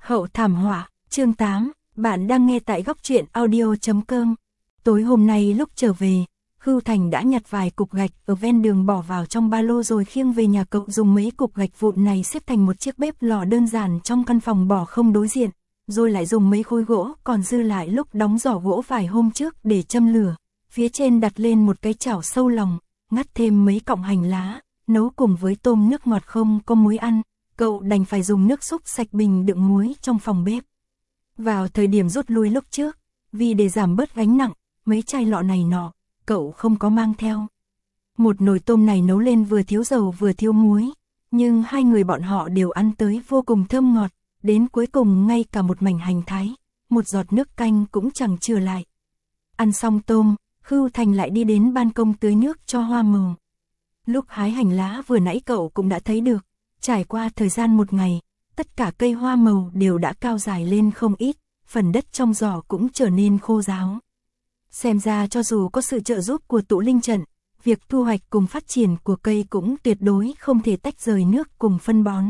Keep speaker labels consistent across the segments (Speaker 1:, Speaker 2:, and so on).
Speaker 1: Hậu thảm họa, chương 8, bạn đang nghe tại góc truyện audio.com. Tối hôm nay lúc trở về, Khưu Thành đã nhặt vài cục gạch ở ven đường bỏ vào trong ba lô rồi khiêng về nhà cậu, dùng mấy cục gạch vụn này xếp thành một chiếc bếp lò đơn giản trong căn phòng bỏ không đối diện, rồi lại dùng mấy khối gỗ còn dư lại lúc đóng giỏ gỗ vài hôm trước để châm lửa, phía trên đặt lên một cái chảo sâu lòng, ngắt thêm mấy cọng hành lá, nấu cùng với tôm nước ngọt không có muối ăn. Cậu đành phải dùng nước súp sạch bình đựng muối trong phòng bếp. Vào thời điểm rút lui lúc trước, vì để giảm bớt gánh nặng, mấy chai lọ này nọ, cậu không có mang theo. Một nồi tôm này nấu lên vừa thiếu dầu vừa thiếu muối, nhưng hai người bọn họ đều ăn tới vô cùng thơm ngọt, đến cuối cùng ngay cả một mảnh hành thái, một giọt nước canh cũng chẳng chừa lại. Ăn xong tôm, Khưu Thành lại đi đến ban công tưới nước cho hoa màu. Lúc hái hành lá vừa nãy cậu cũng đã thấy được. Trải qua thời gian một ngày, tất cả cây hoa màu đều đã cao dài lên không ít, phần đất trong giỏ cũng trở nên khô ráo. Xem ra cho dù có sự trợ giúp của tụ linh trận, việc thu hoạch cùng phát triển của cây cũng tuyệt đối không thể tách rời nước cùng phân bón.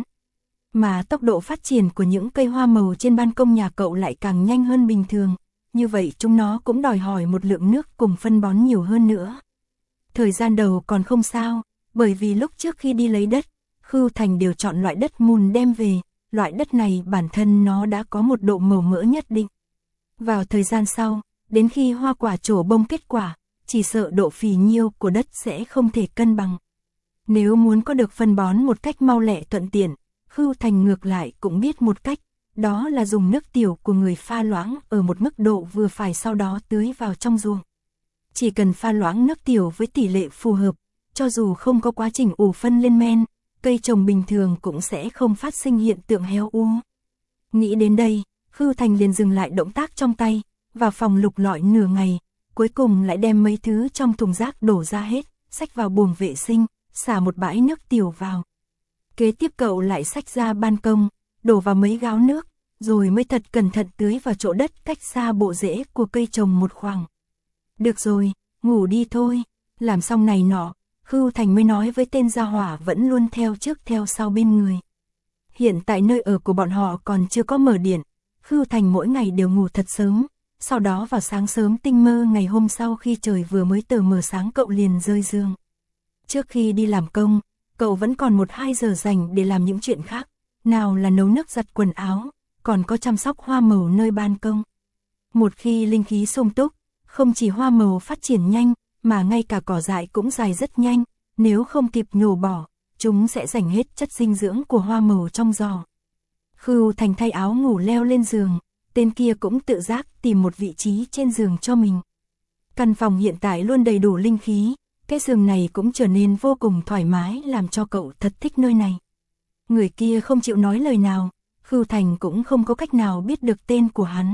Speaker 1: Mà tốc độ phát triển của những cây hoa màu trên ban công nhà cậu lại càng nhanh hơn bình thường, như vậy chúng nó cũng đòi hỏi một lượng nước cùng phân bón nhiều hơn nữa. Thời gian đầu còn không sao, bởi vì lúc trước khi đi lấy đất, Khưu Thành đều chọn loại đất mùn đem về, loại đất này bản thân nó đã có một độ màu mỡ nhất định. Vào thời gian sau, đến khi hoa quả trổ bông kết quả, chỉ sợ độ phì nhiêu của đất sẽ không thể cân bằng. Nếu muốn có được phân bón một cách mau lẹ thuận tiện, Khưu Thành ngược lại cũng biết một cách, đó là dùng nước tiểu của người pha loãng ở một mức độ vừa phải sau đó tưới vào trong ruộng. Chỉ cần pha loãng nước tiểu với tỷ lệ phù hợp, cho dù không có quá trình ủ phân lên men, cây trồng bình thường cũng sẽ không phát sinh hiện tượng héo úa. Nghĩ đến đây, Khưu Thành liền dừng lại động tác trong tay, vào phòng lục lọi nửa ngày, cuối cùng lại đem mấy thứ trong thùng rác đổ ra hết, xách vào buồng vệ sinh, xả một bãi nước tiểu vào. Kế tiếp cậu lại xách ra ban công, đổ vào mấy gáo nước, rồi mới thật cẩn thận tưới vào chỗ đất cách xa bộ rễ của cây trồng một khoảng. Được rồi, ngủ đi thôi. Làm xong này nọ, Khưu Thành mới nói với tên gia hỏa vẫn luôn theo trước theo sau bên người. Hiện tại nơi ở của bọn họ còn chưa có mở điện, Khưu Thành mỗi ngày đều ngủ thật sớm, sau đó vào sáng sớm tinh mơ ngày hôm sau khi trời vừa mới tờ mờ sáng cậu liền rơi giường. Trước khi đi làm công, cậu vẫn còn 1-2 giờ dành để làm những chuyện khác, nào là nấu nước giặt quần áo, còn có chăm sóc hoa màu nơi ban công. Một khi linh khí sung túc, không chỉ hoa màu phát triển nhanh, mà ngay cả cỏ dại cũng dài rất nhanh, nếu không kịp nhổ bỏ, chúng sẽ giành hết chất dinh dưỡng của hoa màu trong giò. Khưu Thành thay áo ngủ leo lên giường, tên kia cũng tự giác tìm một vị trí trên giường cho mình. Căn phòng hiện tại luôn đầy đủ linh khí, cái giường này cũng trở nên vô cùng thoải mái làm cho cậu thật thích nơi này. Người kia không chịu nói lời nào, Khưu Thành cũng không có cách nào biết được tên của hắn.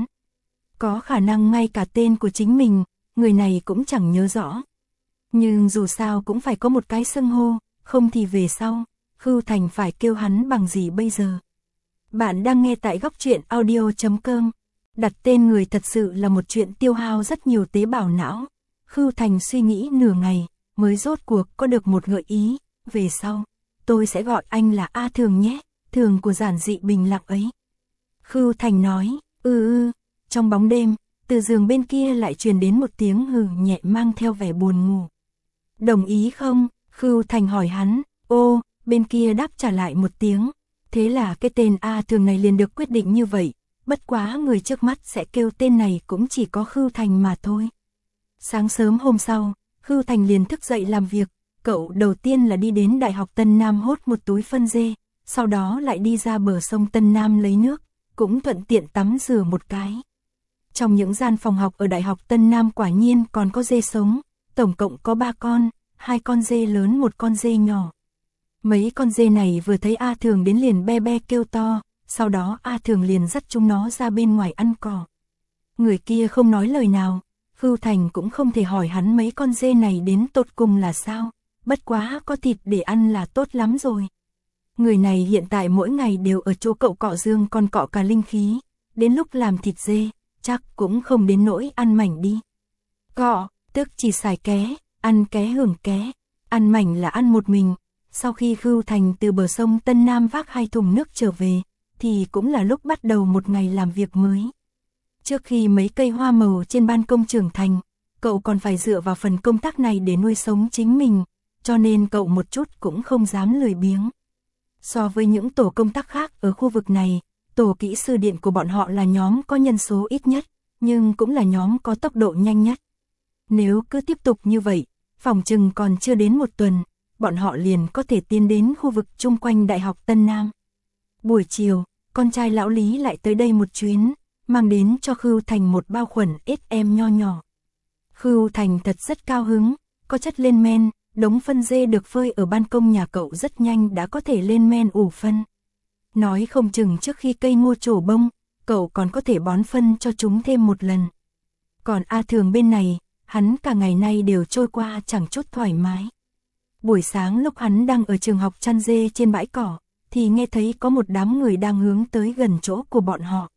Speaker 1: Có khả năng ngay cả tên của chính mình, người này cũng chẳng nhớ rõ. Nhưng dù sao cũng phải có một cái xưng hô, không thì về sau, Khưu Thành phải kêu hắn bằng gì bây giờ. Bạn đang nghe tại góc truyện audio.com. Đặt tên người thật sự là một chuyện tiêu hao rất nhiều tế bào não. Khưu Thành suy nghĩ nửa ngày, mới rốt cuộc có được một gợi ý. Về sau, tôi sẽ gọi anh là A Thường nhé, Thường của giản dị bình lặng ấy. Khưu Thành nói, Trong bóng đêm, từ giường bên kia lại truyền đến một tiếng hừ nhẹ mang theo vẻ buồn ngủ. Đồng ý không? Khưu Thành hỏi hắn. Ô, bên kia đáp trả lại một tiếng. Thế là cái tên A Thường này liền được quyết định như vậy. Bất quá người trước mắt sẽ kêu tên này cũng chỉ có Khưu Thành mà thôi. Sáng sớm hôm sau, Khưu Thành liền thức dậy làm việc. Cậu đầu tiên là đi đến Đại học Tân Nam hốt một túi phân dê, sau đó lại đi ra bờ sông Tân Nam lấy nước, cũng thuận tiện tắm rửa một cái. Trong những gian phòng học ở Đại học Tân Nam quả nhiên còn có dê sống, tổng cộng có 3 con, 2 con dê lớn 1 con dê nhỏ. Mấy con dê này vừa thấy A Thường đến liền be be kêu to, sau đó A Thường liền dắt chúng nó ra bên ngoài ăn cỏ. Người kia không nói lời nào, Khưu Thành cũng không thể hỏi hắn mấy con dê này đến tột cùng là sao, bất quá có thịt để ăn là tốt lắm rồi. Người này hiện tại mỗi ngày đều ở chỗ cậu cọ dương còn cọ cả linh khí, đến lúc làm thịt dê, chắc cũng không đến nỗi ăn mảnh đi. Cọ, tức chỉ xài ké, ăn ké hưởng ké, ăn mảnh là ăn một mình. Sau khi Khưu Thành từ bờ sông Tân Nam vác 2 thùng nước trở về, thì cũng là lúc bắt đầu một ngày làm việc mới. Trước khi mấy cây hoa màu trên ban công trưởng thành, cậu còn phải dựa vào phần công tác này để nuôi sống chính mình, cho nên cậu một chút cũng không dám lười biếng. So với những tổ công tác khác ở khu vực này, tổ kỹ sư điện của bọn họ là nhóm có nhân số ít nhất, nhưng cũng là nhóm có tốc độ nhanh nhất. Nếu cứ tiếp tục như vậy, phòng chừng còn chưa đến một tuần, bọn họ liền có thể tiến đến khu vực chung quanh Đại học Tân Nam. Buổi chiều, con trai lão Lý lại tới đây một chuyến, mang đến cho Khưu Thành một bao khuẩn SM nho nhỏ. Khưu Thành thật rất cao hứng, có chất lên men, đống phân dê được phơi ở ban công nhà cậu rất nhanh đã có thể lên men ủ phân. Nói không chừng trước khi cây ngô trổ bông, cậu còn có thể bón phân cho chúng thêm một lần. Còn A Thường bên này, hắn cả ngày nay đều trôi qua chẳng chút thoải mái. Buổi sáng lúc hắn đang ở trường học chăn dê trên bãi cỏ, thì nghe thấy có một đám người đang hướng tới gần chỗ của bọn họ.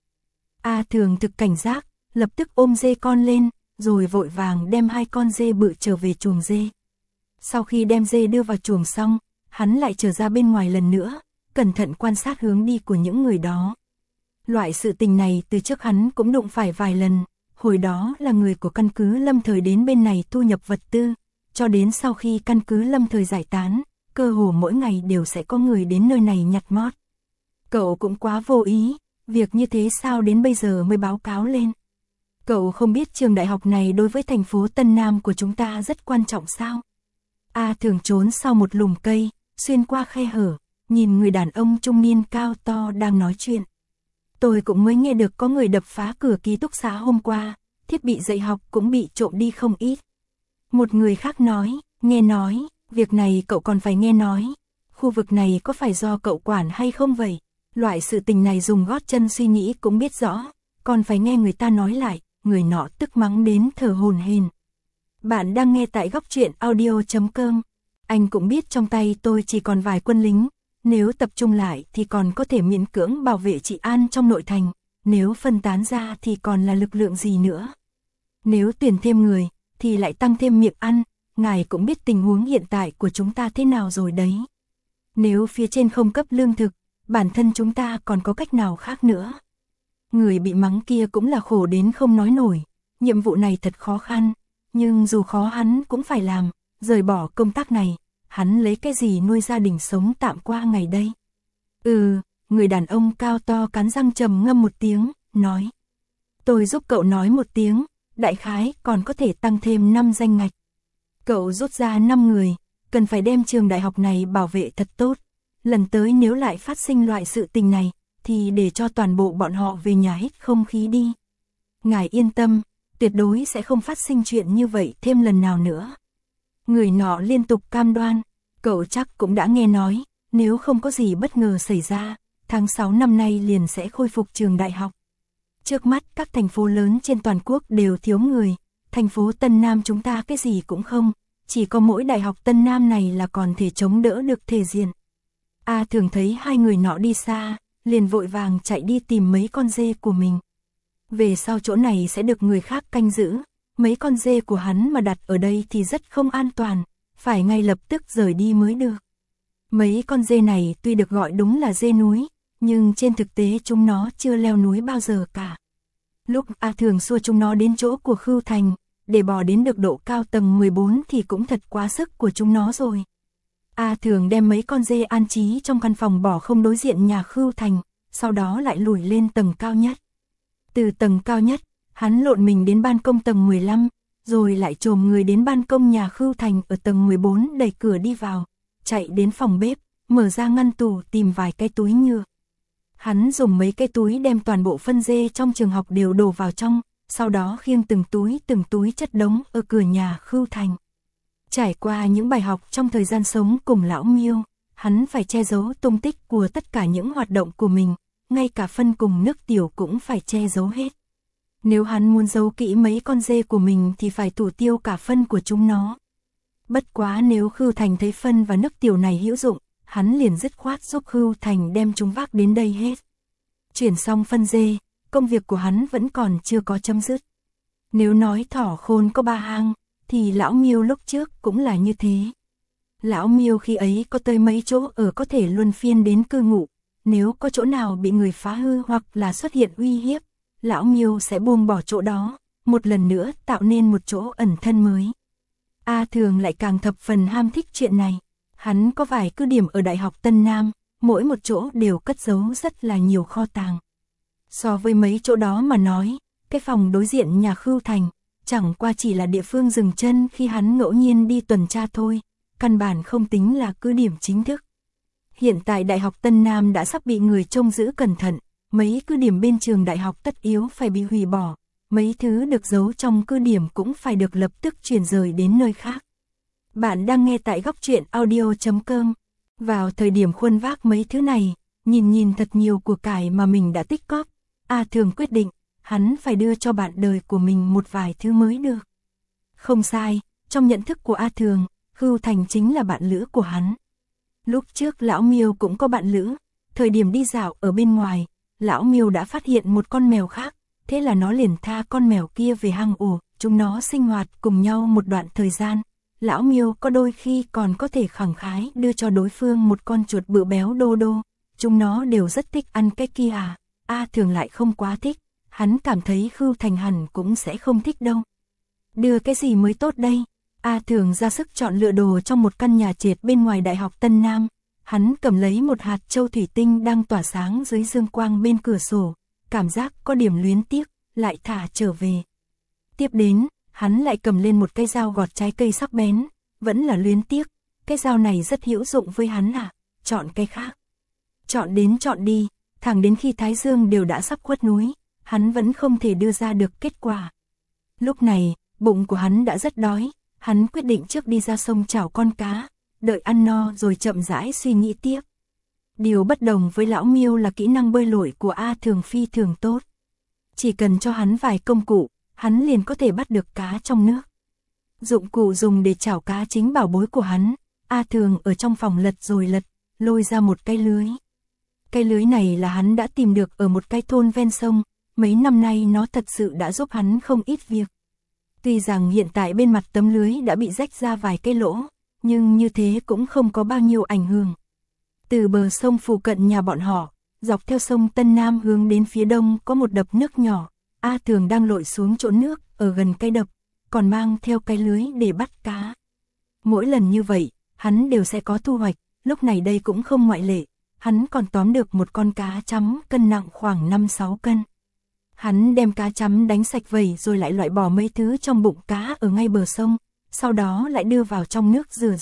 Speaker 1: A Thường thực cảnh giác, lập tức ôm dê con lên, rồi vội vàng đem 2 con dê bự trở về chuồng dê. Sau khi đem dê đưa vào chuồng xong, hắn lại trở ra bên ngoài lần nữa, cẩn thận quan sát hướng đi của những người đó. Loại sự tình này từ trước hắn cũng đụng phải vài lần, hồi đó là người của căn cứ Lâm Thời đến bên này thu nhập vật tư, cho đến sau khi căn cứ Lâm Thời giải tán, cơ hồ mỗi ngày đều sẽ có người đến nơi này nhặt mót. Cậu cũng quá vô ý, việc như thế sao đến bây giờ mới báo cáo lên. Cậu không biết trường đại học này đối với thành phố Tân Nam của chúng ta rất quan trọng sao? A Thường trốn sau một lùm cây, xuyên qua khe hở, nhìn người đàn ông trung niên cao to đang nói chuyện. Tôi cũng mới nghe được có người đập phá cửa ký túc xá hôm qua, thiết bị dạy học cũng bị trộm đi không ít. Một người khác nói, nghe nói, việc này cậu còn phải nghe nói. Khu vực này có phải do cậu quản hay không vậy? Loại sự tình này dùng gót chân suy nghĩ cũng biết rõ, còn phải nghe người ta nói lại, người nọ tức mắng đến thở hổn hển. Bạn đang nghe tại góc truyện audio.com. Anh cũng biết trong tay tôi chỉ còn vài quân lính, nếu tập trung lại thì còn có thể miễn cưỡng bảo vệ trị an trong nội thành, nếu phân tán ra thì còn là lực lượng gì nữa. Nếu tuyển thêm người, thì lại tăng thêm miệng ăn, ngài cũng biết tình huống hiện tại của chúng ta thế nào rồi đấy. Nếu phía trên không cấp lương thực, bản thân chúng ta còn có cách nào khác nữa. Người bị mắng kia cũng là khổ đến không nói nổi, nhiệm vụ này thật khó khăn, nhưng dù khó hắn cũng phải làm, rời bỏ công tác này, hắn lấy cái gì nuôi gia đình sống tạm qua ngày đây. Người đàn ông cao to cắn răng trầm ngâm một tiếng, nói. Tôi giúp cậu nói một tiếng, đại khái còn có thể tăng thêm 5 danh ngạch. Cậu rút ra 5 người, cần phải đem trường đại học này bảo vệ thật tốt. Lần tới nếu lại phát sinh loại sự tình này, thì để cho toàn bộ bọn họ về nhà hít không khí đi. Ngài yên tâm, tuyệt đối sẽ không phát sinh chuyện như vậy thêm lần nào nữa. Người nọ liên tục cam đoan, cậu chắc cũng đã nghe nói, nếu không có gì bất ngờ xảy ra, tháng 6 năm nay liền sẽ khôi phục trường đại học. Trước mắt các thành phố lớn trên toàn quốc đều thiếu người, thành phố Tân Nam chúng ta cái gì cũng không, chỉ có mỗi đại học Tân Nam này là còn thể chống đỡ được thể diện. A Thường thấy 2 người nọ đi xa, liền vội vàng chạy đi tìm mấy con dê của mình. Về sau chỗ này sẽ được người khác canh giữ, mấy con dê của hắn mà đặt ở đây thì rất không an toàn, phải ngay lập tức rời đi mới được. Mấy con dê này tuy được gọi đúng là dê núi, nhưng trên thực tế chúng nó chưa leo núi bao giờ cả. Lúc A Thường xua chúng nó đến chỗ của Khưu Thành, để bò đến được độ cao tầng 14 thì cũng thật quá sức của chúng nó rồi. A Thường đem mấy con dê an trí trong căn phòng bỏ không đối diện nhà Khưu Thành, sau đó lại lùi lên tầng cao nhất. Từ tầng cao nhất, hắn lộn mình đến ban công tầng 15, rồi lại chồm người đến ban công nhà Khưu Thành ở tầng 14 đẩy cửa đi vào, chạy đến phòng bếp, mở ra ngăn tủ tìm vài cái túi nhựa. Hắn dùng mấy cái túi đem toàn bộ phân dê trong trường học đều đổ vào trong, sau đó khiêng từng túi chất đống ở cửa nhà Khưu Thành. Trải qua những bài học trong thời gian sống cùng lão Miêu, hắn phải che giấu tung tích của tất cả những hoạt động của mình, ngay cả phân cùng nước tiểu cũng phải che giấu hết. Nếu hắn muốn giấu kỹ mấy con dê của mình thì phải thủ tiêu cả phân của chúng nó. Bất quá nếu Khưu Thành thấy phân và nước tiểu này hữu dụng, hắn liền dứt khoát giúp Khưu Thành đem chúng vác đến đây hết. Chuyển xong phân dê, công việc của hắn vẫn còn chưa có chấm dứt. Nếu nói thỏ khôn có 3 hang, thì lão Miêu lúc trước cũng là như thế. Lão Miêu khi ấy có tới mấy chỗ ở có thể luân phiên đến cư ngụ, nếu có chỗ nào bị người phá hư hoặc là xuất hiện uy hiếp, lão Miêu sẽ buông bỏ chỗ đó, một lần nữa tạo nên một chỗ ẩn thân mới. A Thường lại càng thập phần ham thích chuyện này. Hắn có vài cứ điểm ở Đại học Tân Nam, mỗi một chỗ đều cất giấu rất là nhiều kho tàng. So với mấy chỗ đó mà nói, cái phòng đối diện nhà Khưu Thành, chẳng qua chỉ là địa phương dừng chân khi hắn ngẫu nhiên đi tuần tra thôi, căn bản không tính là cứ điểm chính thức. Hiện tại Đại học Tân Nam đã sắp bị người trông giữ cẩn thận, mấy cứ điểm bên trường đại học tất yếu phải bị hủy bỏ, mấy thứ được giấu trong cứ điểm cũng phải được lập tức chuyển rời đến nơi khác. Bạn đang nghe tại góc truyện audio.com. Vào thời điểm khuân vác mấy thứ này, nhìn thật nhiều của cải mà mình đã tích cóp, A Thường quyết định, hắn phải đưa cho bạn đời của mình một vài thứ mới được. Không sai, trong nhận thức của A Thường, Khưu Thành chính là bạn lữ của hắn. Lúc trước lão Miêu cũng có bạn lữ, thời điểm đi dạo ở bên ngoài, lão Miêu đã phát hiện một con mèo khác, thế là nó liền tha con mèo kia về hang ổ, chúng nó sinh hoạt cùng nhau một đoạn thời gian. Lão Miêu có đôi khi còn có thể khẳng khái đưa cho đối phương một con chuột bự béo đô đô, chúng nó đều rất thích ăn cái kia à. A Thường lại không quá thích, hắn cảm thấy Khưu Thành hẳn cũng sẽ không thích đâu. Đưa cái gì mới tốt đây? A Thường ra sức chọn lựa đồ trong một căn nhà trệt bên ngoài Đại học Tân Nam, hắn cầm lấy một hạt châu thủy tinh đang tỏa sáng dưới dương quang bên cửa sổ, cảm giác có điểm luyến tiếc, lại thả trở về. Tiếp đến, hắn lại cầm lên một cây dao gọt trái cây sắc bén, vẫn là luyến tiếc, cái dao này rất hữu dụng với hắn à, chọn cây khác. Chọn đến chọn đi, thẳng đến khi thái dương đều đã sắp khuất núi, hắn vẫn không thể đưa ra được kết quả. Lúc này, bụng của hắn đã rất đói, hắn quyết định trước đi ra sông chảo con cá, đợi ăn no rồi chậm rãi suy nghĩ tiếp. Điều bất đồng với lão Miêu là kỹ năng bơi lội của A Thường phi thường tốt. Chỉ cần cho hắn vài công cụ, hắn liền có thể bắt được cá trong nước. Dụng cụ dùng để chảo cá chính bảo bối của hắn, A Thường ở trong phòng lật rồi lật, lôi ra một cái lưới. Cái lưới này là hắn đã tìm được ở một cái thôn ven sông, mấy năm nay nó thật sự đã giúp hắn không ít việc. Tuy rằng hiện tại bên mặt tấm lưới đã bị rách ra vài cái lỗ, nhưng như thế cũng không có bao nhiêu ảnh hưởng. Từ bờ sông phụ cận nhà bọn họ, dọc theo sông Tân Nam hướng đến phía đông có một đập nước nhỏ, A Thường đang lội xuống chỗ nước ở gần cái đập, còn mang theo cái lưới để bắt cá. Mỗi lần như vậy, hắn đều sẽ có thu hoạch, lúc này đây cũng không ngoại lệ, hắn còn tóm được một con cá chấm cân nặng khoảng 5-6 cân. Hắn đem cá chấm đánh sạch vẩy rồi lại loại bỏ mấy thứ trong bụng cá ở ngay bờ sông, sau đó lại đưa vào trong nước rửa.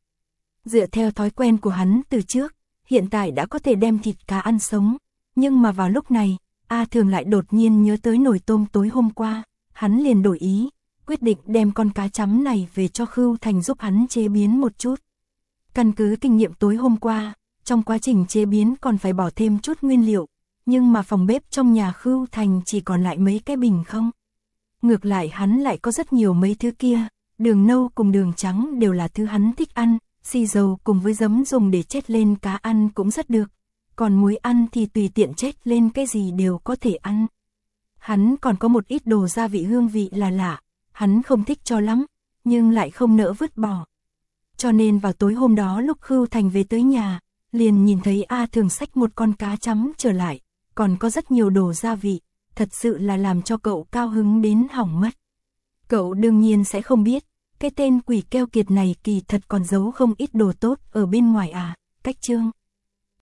Speaker 1: Dựa theo thói quen của hắn từ trước, hiện tại đã có thể đem thịt cá ăn sống, nhưng mà vào lúc này, A Thường lại đột nhiên nhớ tới nồi tôm tối hôm qua, hắn liền đổi ý, quyết định đem con cá chấm này về cho Khưu Thành giúp hắn chế biến một chút. Căn cứ kinh nghiệm tối hôm qua, trong quá trình chế biến còn phải bỏ thêm chút nguyên liệu, nhưng mà phòng bếp trong nhà Khưu Thành chỉ còn lại mấy cái bình không. Ngược lại hắn lại có rất nhiều mấy thứ kia, đường nâu cùng đường trắng đều là thứ hắn thích ăn, xì dầu cùng với giấm dùng để chết lên cá ăn cũng rất được, còn muối ăn thì tùy tiện chết lên cái gì đều có thể ăn. Hắn còn có một ít đồ gia vị hương vị là lạ, hắn không thích cho lắm, nhưng lại không nỡ vứt bỏ. Cho nên vào tối hôm đó lúc Khưu Thành về tới nhà, liền nhìn thấy A Thường xách một con cá chấm trở lại, còn có rất nhiều đồ gia vị, thật sự là làm cho cậu cao hứng đến hỏng mất. Cậu đương nhiên sẽ không biết, cái tên quỷ keo kiệt này kỳ thật còn giấu không ít đồ tốt ở bên ngoài à, cách chương.